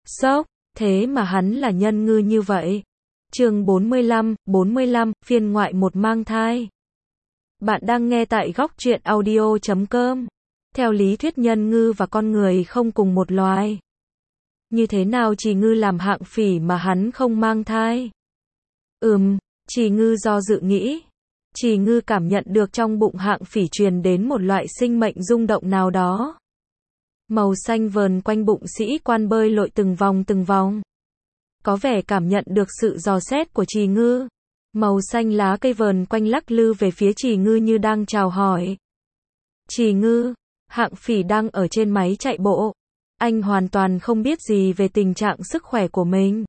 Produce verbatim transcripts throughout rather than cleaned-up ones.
Sốc, thế mà hắn là nhân ngư như vậy. Chương bốn mươi lăm, bốn mươi lăm, phiên ngoại một mang thai. Bạn đang nghe tại góc truyện audio chấm com. Theo lý thuyết nhân ngư và con người không cùng một loài. Như thế nào Trì Ngư làm hạng phỉ mà hắn không mang thai? Ừm, Trì Ngư do dự nghĩ. Trì Ngư cảm nhận được trong bụng hạng phỉ truyền đến một loại sinh mệnh rung động nào đó. Màu xanh vờn quanh bụng sĩ quan bơi lội từng vòng từng vòng. Có vẻ cảm nhận được sự dò xét của Trì Ngư. Màu xanh lá cây vờn quanh lắc lư về phía Trì Ngư như đang chào hỏi. Trì Ngư, hạng phỉ đang ở trên máy chạy bộ. Anh hoàn toàn không biết gì về tình trạng sức khỏe của mình.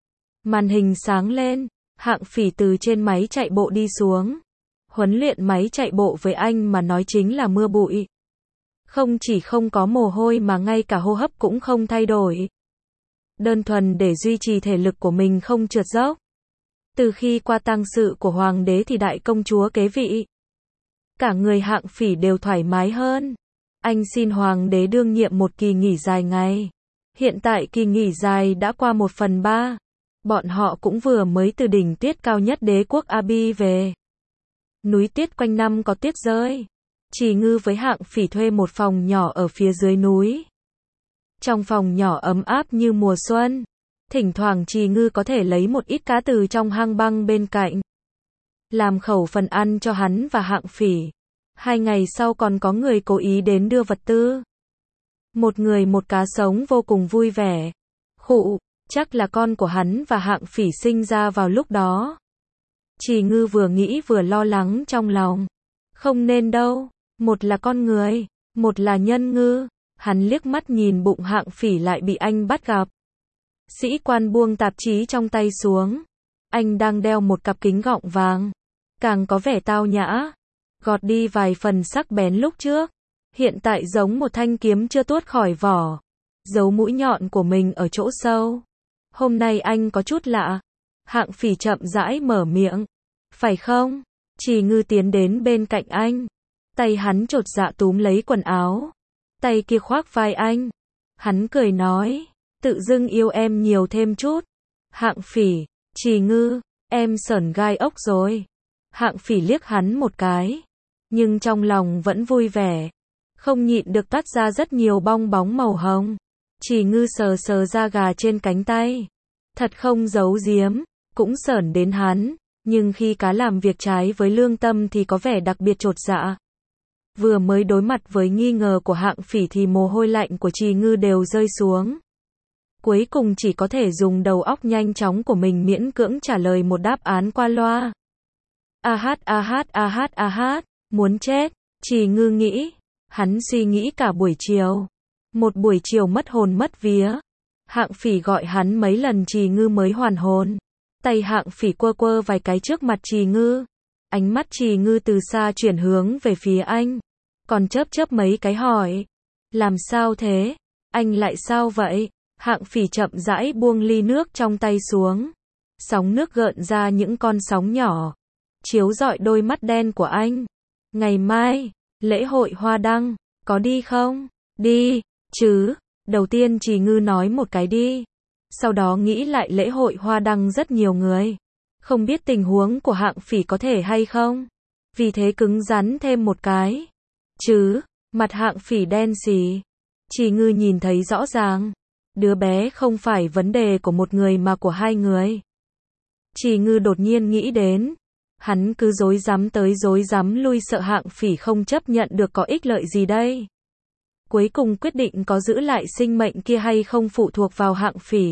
Màn hình sáng lên, hạng phỉ từ trên máy chạy bộ đi xuống. Huấn luyện máy chạy bộ với anh mà nói chính là mưa bụi. Không chỉ không có mồ hôi mà ngay cả hô hấp cũng không thay đổi. Đơn thuần để duy trì thể lực của mình không trượt dốc. Từ khi qua tang sự của hoàng đế thì đại công chúa kế vị. Cả người hạng phỉ đều thoải mái hơn. Anh xin hoàng đế đương nhiệm một kỳ nghỉ dài ngày. Hiện tại kỳ nghỉ dài đã qua một phần ba. Bọn họ cũng vừa mới từ đỉnh tuyết cao nhất đế quốc Abi về. Núi tuyết quanh năm có tuyết rơi. Trì Ngư với hạng phỉ thuê một phòng nhỏ ở phía dưới núi. Trong phòng nhỏ ấm áp như mùa xuân. Thỉnh thoảng Trì Ngư có thể lấy một ít cá từ trong hang băng bên cạnh. Làm khẩu phần ăn cho hắn và hạng phỉ. Hai ngày sau còn có người cố ý đến đưa vật tư. Một người một cá sống vô cùng vui vẻ. Khụ, chắc là con của hắn và hạng phỉ sinh ra vào lúc đó. Trì Ngư vừa nghĩ vừa lo lắng trong lòng. Không nên đâu, một là con người, một là nhân ngư. Hắn liếc mắt nhìn bụng hạng phỉ lại bị anh bắt gặp. Sĩ quan buông tạp chí trong tay xuống. Anh đang đeo một cặp kính gọng vàng. Càng có vẻ tao nhã. Gọt đi vài phần sắc bén lúc trước. Hiện tại giống một thanh kiếm chưa tuốt khỏi vỏ. Giấu mũi nhọn của mình ở chỗ sâu. Hôm nay anh có chút lạ. Hạng phỉ chậm rãi mở miệng. Phải không? Trì Ngư tiến đến bên cạnh anh. Tay hắn chột dạ túm lấy quần áo. Tay kia khoác vai anh. Hắn cười nói. Tự dưng yêu em nhiều thêm chút. Hạng phỉ, Trì Ngư, em sởn gai ốc rồi. Hạng phỉ liếc hắn một cái. Nhưng trong lòng vẫn vui vẻ. Không nhịn được toát ra rất nhiều bong bóng màu hồng. Trì Ngư sờ sờ da gà trên cánh tay. Thật không giấu giếm, cũng sởn đến hắn. Nhưng khi cá làm việc trái với lương tâm thì có vẻ đặc biệt chột dạ. Vừa mới đối mặt với nghi ngờ của hạng phỉ thì mồ hôi lạnh của Trì Ngư đều rơi xuống. Cuối cùng chỉ có thể dùng đầu óc nhanh chóng của mình miễn cưỡng trả lời một đáp án qua loa. A hát a hát a hát a hát, muốn chết, Trì Ngư nghĩ. Hắn suy nghĩ cả buổi chiều. Một buổi chiều mất hồn mất vía. Hạng phỉ gọi hắn mấy lần Trì Ngư mới hoàn hồn. Tay hạng phỉ quơ quơ vài cái trước mặt Trì Ngư. Ánh mắt Trì Ngư từ xa chuyển hướng về phía anh. Còn chớp chớp mấy cái hỏi. Làm sao thế? Anh lại sao vậy? Hạng phỉ chậm rãi buông ly nước trong tay xuống. Sóng nước gợn ra những con sóng nhỏ. Chiếu rọi đôi mắt đen của anh. Ngày mai, lễ hội hoa đăng, có đi không? Đi, chứ. Đầu tiên Trì Ngư nói một cái đi. Sau đó nghĩ lại lễ hội hoa đăng rất nhiều người. Không biết tình huống của hạng phỉ có thể hay không? Vì thế cứng rắn thêm một cái. Chứ, mặt hạng phỉ đen xì. Trì Ngư nhìn thấy rõ ràng. Đứa bé không phải vấn đề của một người mà của hai người. Trì Ngư đột nhiên nghĩ đến. Hắn cứ dối dám tới dối dám lui sợ hạng phỉ không chấp nhận được có ích lợi gì đây. Cuối cùng quyết định có giữ lại sinh mệnh kia hay không phụ thuộc vào hạng phỉ.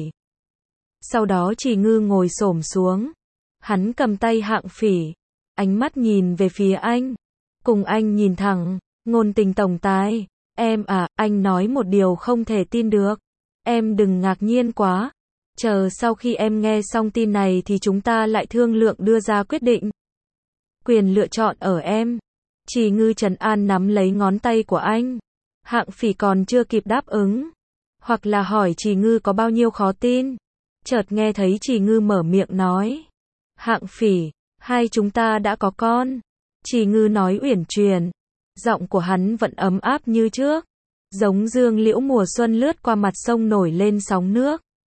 Sau đó Trì Ngư ngồi xổm xuống. Hắn cầm tay hạng phỉ. Ánh mắt nhìn về phía anh. Cùng anh nhìn thẳng. Ngôn tình tổng tài. Em à, anh nói một điều không thể tin được. Em đừng ngạc nhiên quá. Chờ sau khi em nghe xong tin này thì chúng ta lại thương lượng đưa ra quyết định. Quyền lựa chọn ở em. Trì Ngư trấn an nắm lấy ngón tay của anh. Hạng phỉ còn chưa kịp đáp ứng. Hoặc là hỏi Trì Ngư có bao nhiêu khó tin. Chợt nghe thấy Trì Ngư mở miệng nói. Hạng phỉ, hai chúng ta đã có con. Trì Ngư nói uyển chuyển. Giọng của hắn vẫn ấm áp như trước. Giống dương liễu mùa xuân lướt qua mặt sông nổi lên sóng nước.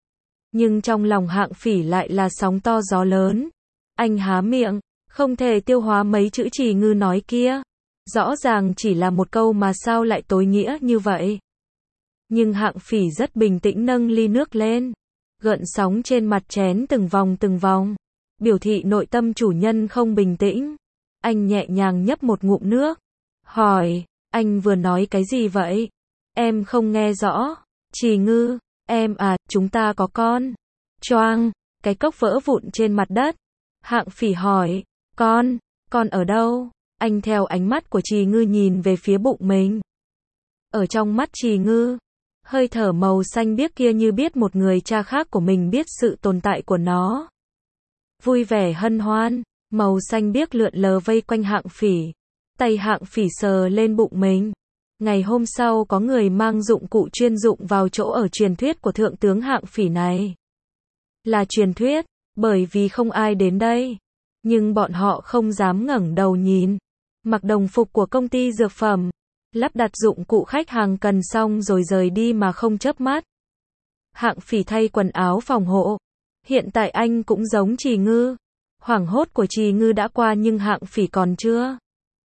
Nhưng trong lòng Hạng Phỉ lại là sóng to gió lớn. Anh há miệng, không thể tiêu hóa mấy chữ Trì Ngư nói kia. Rõ ràng chỉ là một câu mà sao lại tối nghĩa như vậy. Nhưng Hạng Phỉ rất bình tĩnh nâng ly nước lên. Gợn sóng trên mặt chén từng vòng từng vòng. Biểu thị nội tâm chủ nhân không bình tĩnh. Anh nhẹ nhàng nhấp một ngụm nước. Hỏi, anh vừa nói cái gì vậy? Em không nghe rõ. Trì Ngư, em à, chúng ta có con. Choang, cái cốc vỡ vụn trên mặt đất. Hạng Phỉ hỏi, con, con ở đâu? Anh theo ánh mắt của Trì Ngư nhìn về phía bụng mình. Ở trong mắt Trì Ngư, hơi thở màu xanh biếc kia như biết một người cha khác của mình biết sự tồn tại của nó. Vui vẻ hân hoan, màu xanh biếc lượn lờ vây quanh Hạng Phỉ. Tay Hạng Phỉ sờ lên bụng mình. Ngày hôm sau có người mang dụng cụ chuyên dụng vào chỗ ở truyền thuyết của thượng tướng Hạng Phỉ này. Là truyền thuyết, bởi vì không ai đến đây. Nhưng bọn họ không dám ngẩng đầu nhìn. Mặc đồng phục của công ty dược phẩm. Lắp đặt dụng cụ khách hàng cần xong rồi rời đi mà không chớp mắt. Hạng Phỉ thay quần áo phòng hộ. Hiện tại anh cũng giống Trì Ngư. Hoảng hốt của Trì Ngư đã qua nhưng Hạng Phỉ còn chưa.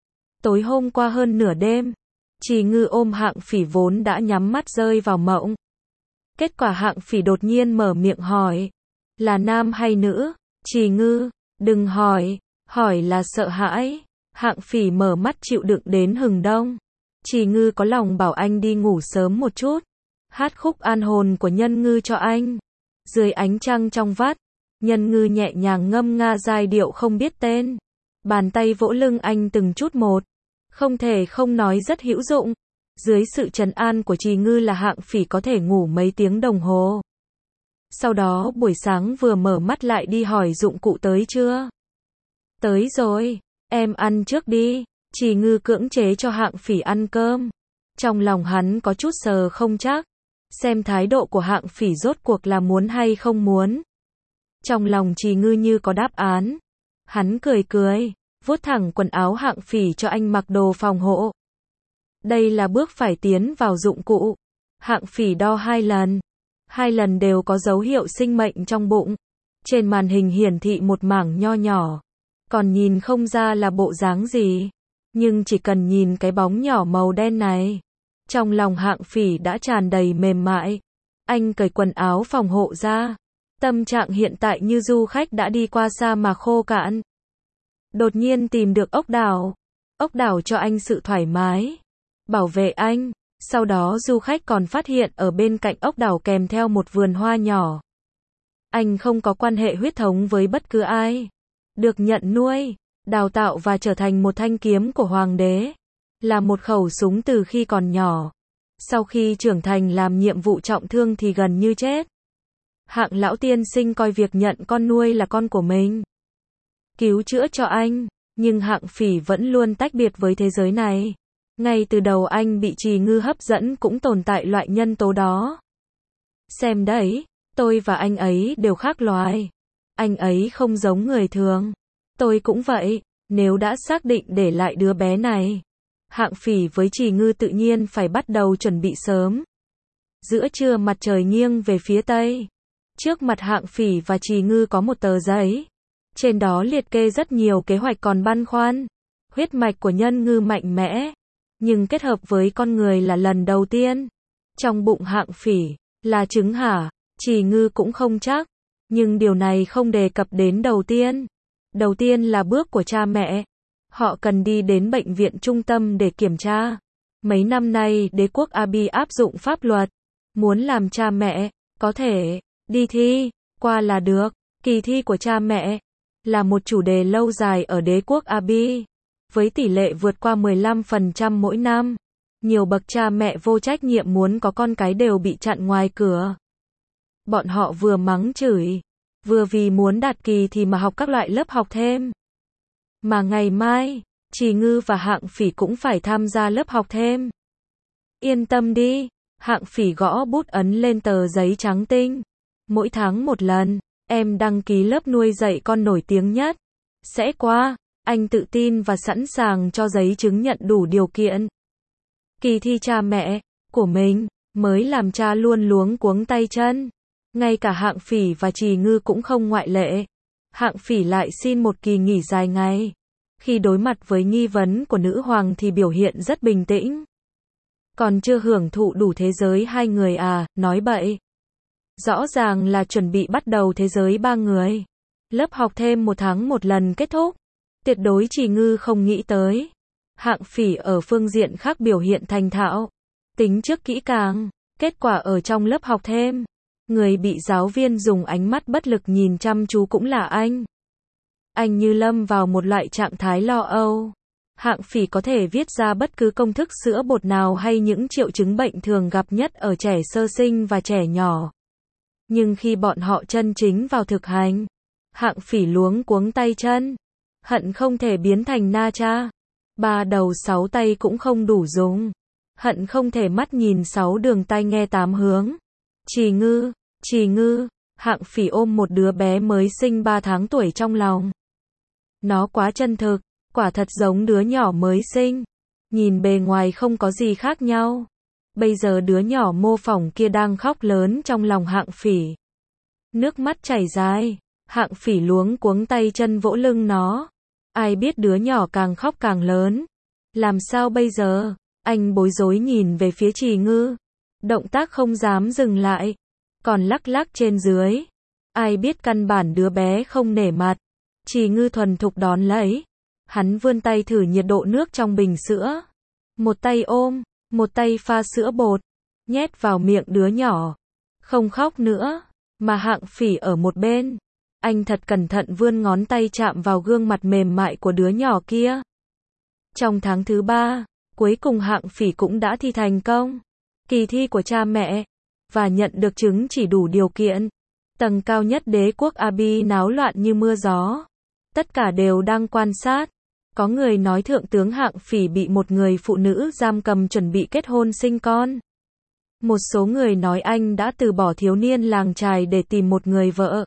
Tối hôm qua hơn nửa đêm, Trì Ngư ôm Hạng Phỉ vốn đã nhắm mắt rơi vào mộng. Kết quả Hạng Phỉ đột nhiên mở miệng hỏi. Là nam hay nữ? Trì Ngư, đừng hỏi, hỏi là sợ hãi. Hạng Phỉ mở mắt chịu đựng đến hừng đông. Trì Ngư có lòng bảo anh đi ngủ sớm một chút. Hát khúc an hồn của Nhân Ngư cho anh. Dưới ánh trăng trong vắt, Nhân Ngư nhẹ nhàng ngâm nga giai điệu không biết tên. Bàn tay vỗ lưng anh từng chút một. Không thể không nói rất hữu dụng. Dưới sự trấn an của Trì Ngư là Hạng Phỉ có thể ngủ mấy tiếng đồng hồ. Sau đó buổi sáng vừa mở mắt lại đi hỏi dụng cụ tới chưa? Tới rồi, em ăn trước đi. Trì Ngư cưỡng chế cho Hạng Phỉ ăn cơm. Trong lòng hắn có chút sờ không chắc. Xem thái độ của Hạng Phỉ rốt cuộc là muốn hay không muốn. Trong lòng Trì Ngư như có đáp án. Hắn cười cười, vuốt thẳng quần áo Hạng Phỉ cho anh mặc đồ phòng hộ. Đây là bước phải tiến vào dụng cụ. Hạng Phỉ đo hai lần. Hai lần đều có dấu hiệu sinh mệnh trong bụng. Trên màn hình hiển thị một mảng nho nhỏ. Còn nhìn không ra là bộ dáng gì. Nhưng chỉ cần nhìn cái bóng nhỏ màu đen này. Trong lòng Hạng Phỉ đã tràn đầy mềm mại. Anh cởi quần áo phòng hộ ra. Tâm trạng hiện tại như du khách đã đi qua sa mà khô cạn. Đột nhiên tìm được ốc đảo. Ốc đảo cho anh sự thoải mái. Bảo vệ anh. Sau đó du khách còn phát hiện ở bên cạnh ốc đảo kèm theo một vườn hoa nhỏ. Anh không có quan hệ huyết thống với bất cứ ai. Được nhận nuôi, đào tạo và trở thành một thanh kiếm của hoàng đế. Là một khẩu súng từ khi còn nhỏ. Sau khi trưởng thành làm nhiệm vụ trọng thương thì gần như chết. Hạng lão tiên sinh coi việc nhận con nuôi là con của mình. Cứu chữa cho anh. Nhưng Hạng Phỉ vẫn luôn tách biệt với thế giới này. Ngay từ đầu anh bị Trì Ngư hấp dẫn cũng tồn tại loại nhân tố đó. Xem đấy, tôi và anh ấy đều khác loài. Anh ấy không giống người thường. Tôi cũng vậy, nếu đã xác định để lại đứa bé này. Hạng Phỉ với Trì Ngư tự nhiên phải bắt đầu chuẩn bị sớm. Giữa trưa mặt trời nghiêng về phía tây. Trước mặt Hạng Phỉ và Trì Ngư có một tờ giấy. Trên đó liệt kê rất nhiều kế hoạch còn băn khoăn. Huyết mạch của Nhân Ngư mạnh mẽ. Nhưng kết hợp với con người là lần đầu tiên. Trong bụng Hạng Phỉ, là trứng hả? Trì Ngư cũng không chắc. Nhưng điều này không đề cập đến đầu tiên. Đầu tiên là bước của cha mẹ. Họ cần đi đến bệnh viện trung tâm để kiểm tra. Mấy năm nay đế quốc Abi áp dụng pháp luật. Muốn làm cha mẹ, có thể, đi thi, qua là được. Kỳ thi của cha mẹ, là một chủ đề lâu dài ở đế quốc Abi. Với tỷ lệ vượt qua mười lăm phần trăm mỗi năm. Nhiều bậc cha mẹ vô trách nhiệm muốn có con cái đều bị chặn ngoài cửa. Bọn họ vừa mắng chửi, vừa vì muốn đạt kỳ thì mà học các loại lớp học thêm. Mà ngày mai, Trì Ngư và Hạng Phỉ cũng phải tham gia lớp học thêm. Yên tâm đi, Hạng Phỉ gõ bút ấn lên tờ giấy trắng tinh. Mỗi tháng một lần, em đăng ký lớp nuôi dạy con nổi tiếng nhất. Sẽ qua, anh tự tin và sẵn sàng cho giấy chứng nhận đủ điều kiện. Kỳ thi cha mẹ của mình mới làm cha luôn luống cuống tay chân. Ngay cả Hạng Phỉ và Trì Ngư cũng không ngoại lệ. Hạng Phỉ lại xin một kỳ nghỉ dài ngày. Khi đối mặt với nghi vấn của nữ hoàng thì biểu hiện rất bình tĩnh. Còn chưa hưởng thụ đủ thế giới hai người à, nói bậy. Rõ ràng là chuẩn bị bắt đầu thế giới ba người. Lớp học thêm một tháng một lần kết thúc. Tuyệt đối Trì Ngư không nghĩ tới. Hạng Phỉ ở phương diện khác biểu hiện thành thạo. Tính trước kỹ càng. Kết quả ở trong lớp học thêm. Người bị giáo viên dùng ánh mắt bất lực nhìn chăm chú cũng là anh. Anh như lâm vào một loại trạng thái lo âu. Hạng Phỉ có thể viết ra bất cứ công thức sữa bột nào hay những triệu chứng bệnh thường gặp nhất ở trẻ sơ sinh và trẻ nhỏ. Nhưng khi bọn họ chân chính vào thực hành, Hạng Phỉ luống cuống tay chân. Hận không thể biến thành Na Cha. Ba đầu sáu tay cũng không đủ dùng. Hận không thể mắt nhìn sáu đường tai nghe tám hướng. Trì Ngư, Trì Ngư, Hạng Phỉ ôm một đứa bé mới sinh ba tháng tuổi trong lòng. Nó quá chân thực, quả thật giống đứa nhỏ mới sinh. Nhìn bề ngoài không có gì khác nhau. Bây giờ đứa nhỏ mô phỏng kia đang khóc lớn trong lòng Hạng Phỉ. Nước mắt chảy dài, Hạng Phỉ luống cuống tay chân vỗ lưng nó. Ai biết đứa nhỏ càng khóc càng lớn. Làm sao bây giờ? Anh bối rối nhìn về phía Trì Ngư. Động tác không dám dừng lại. Còn lắc lắc trên dưới. Ai biết căn bản đứa bé không nể mặt. Trì Ngư thuần thục đón lấy. Hắn vươn tay thử nhiệt độ nước trong bình sữa. Một tay ôm, một tay pha sữa bột. Nhét vào miệng đứa nhỏ. Không khóc nữa. Mà Hạng Phỉ ở một bên. Anh thật cẩn thận vươn ngón tay chạm vào gương mặt mềm mại của đứa nhỏ kia. Trong tháng thứ ba, cuối cùng Hạng Phỉ cũng đã thi thành công. Kỳ thi của cha mẹ. Và nhận được chứng chỉ đủ điều kiện. Tầng cao nhất đế quốc Abi náo loạn như mưa gió. Tất cả đều đang quan sát. Có người nói thượng tướng Hạng Phỉ bị một người phụ nữ giam cầm chuẩn bị kết hôn sinh con. Một số người nói anh đã từ bỏ thiếu niên làng chài để tìm một người vợ.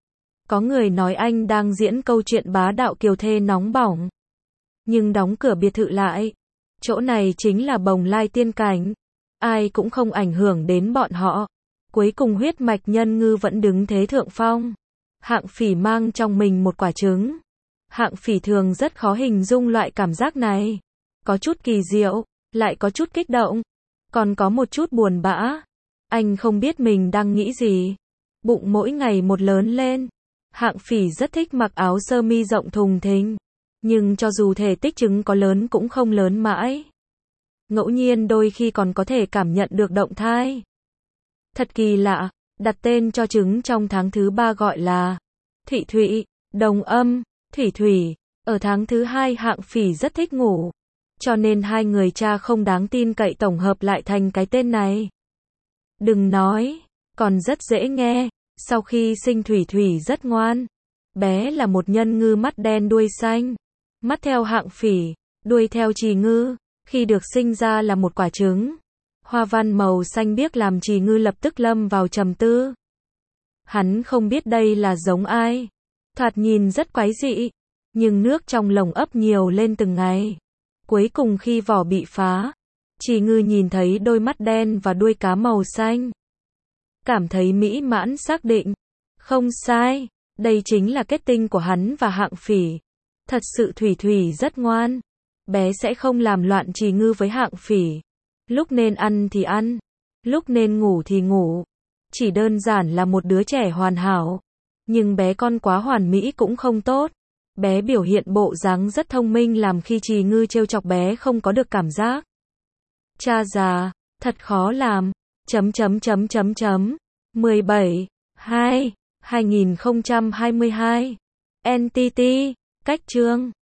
Có người nói anh đang diễn câu chuyện bá đạo kiều thê nóng bỏng. Nhưng đóng cửa biệt thự lại. Chỗ này chính là bồng lai tiên cảnh. Ai cũng không ảnh hưởng đến bọn họ. Cuối cùng huyết mạch nhân ngư vẫn đứng thế thượng phong. Hạng Phỉ mang trong mình một quả trứng. Hạng Phỉ thường rất khó hình dung loại cảm giác này. Có chút kỳ diệu, lại có chút kích động. Còn có một chút buồn bã. Anh không biết mình đang nghĩ gì. Bụng mỗi ngày một lớn lên. Hạng Phỉ rất thích mặc áo sơ mi rộng thùng thình. Nhưng cho dù thể tích trứng có lớn cũng không lớn mãi. Ngẫu nhiên đôi khi còn có thể cảm nhận được động thai. Thật kỳ lạ, đặt tên cho trứng trong tháng thứ ba gọi là Thụy Thụy, đồng âm, Thủy Thủy. Ở tháng thứ hai Hạng Phỉ rất thích ngủ. Cho nên hai người cha không đáng tin cậy tổng hợp lại thành cái tên này. Đừng nói, còn rất dễ nghe. Sau khi sinh Thủy Thủy rất ngoan. Bé là một nhân ngư mắt đen đuôi xanh. Mắt theo Hạng Phỉ, đuôi theo Trì Ngư. Khi được sinh ra là một quả trứng. Hoa văn màu xanh biếc làm Trì Ngư lập tức lâm vào trầm tư. Hắn không biết đây là giống ai. Thoạt nhìn rất quái dị. Nhưng nước trong lồng ấp nhiều lên từng ngày. Cuối cùng khi vỏ bị phá, Trì Ngư nhìn thấy đôi mắt đen và đuôi cá màu xanh. Cảm thấy mỹ mãn xác định. Không sai, đây chính là kết tinh của hắn và Hạng Phỉ. Thật sự Thủy Thủy rất ngoan. Bé sẽ không làm loạn Trì Ngư với Hạng Phỉ. Lúc nên ăn thì ăn. Lúc nên ngủ thì ngủ. Chỉ đơn giản là một đứa trẻ hoàn hảo. Nhưng bé con quá hoàn mỹ cũng không tốt. Bé biểu hiện bộ dáng rất thông minh làm khi Trì Ngư trêu chọc bé không có được cảm giác. Cha già, thật khó làm. Chấm chấm chấm chấm chấm. mười bảy, hai, hai nghìn không trăm hai mươi hai. en tê tê, cách chương.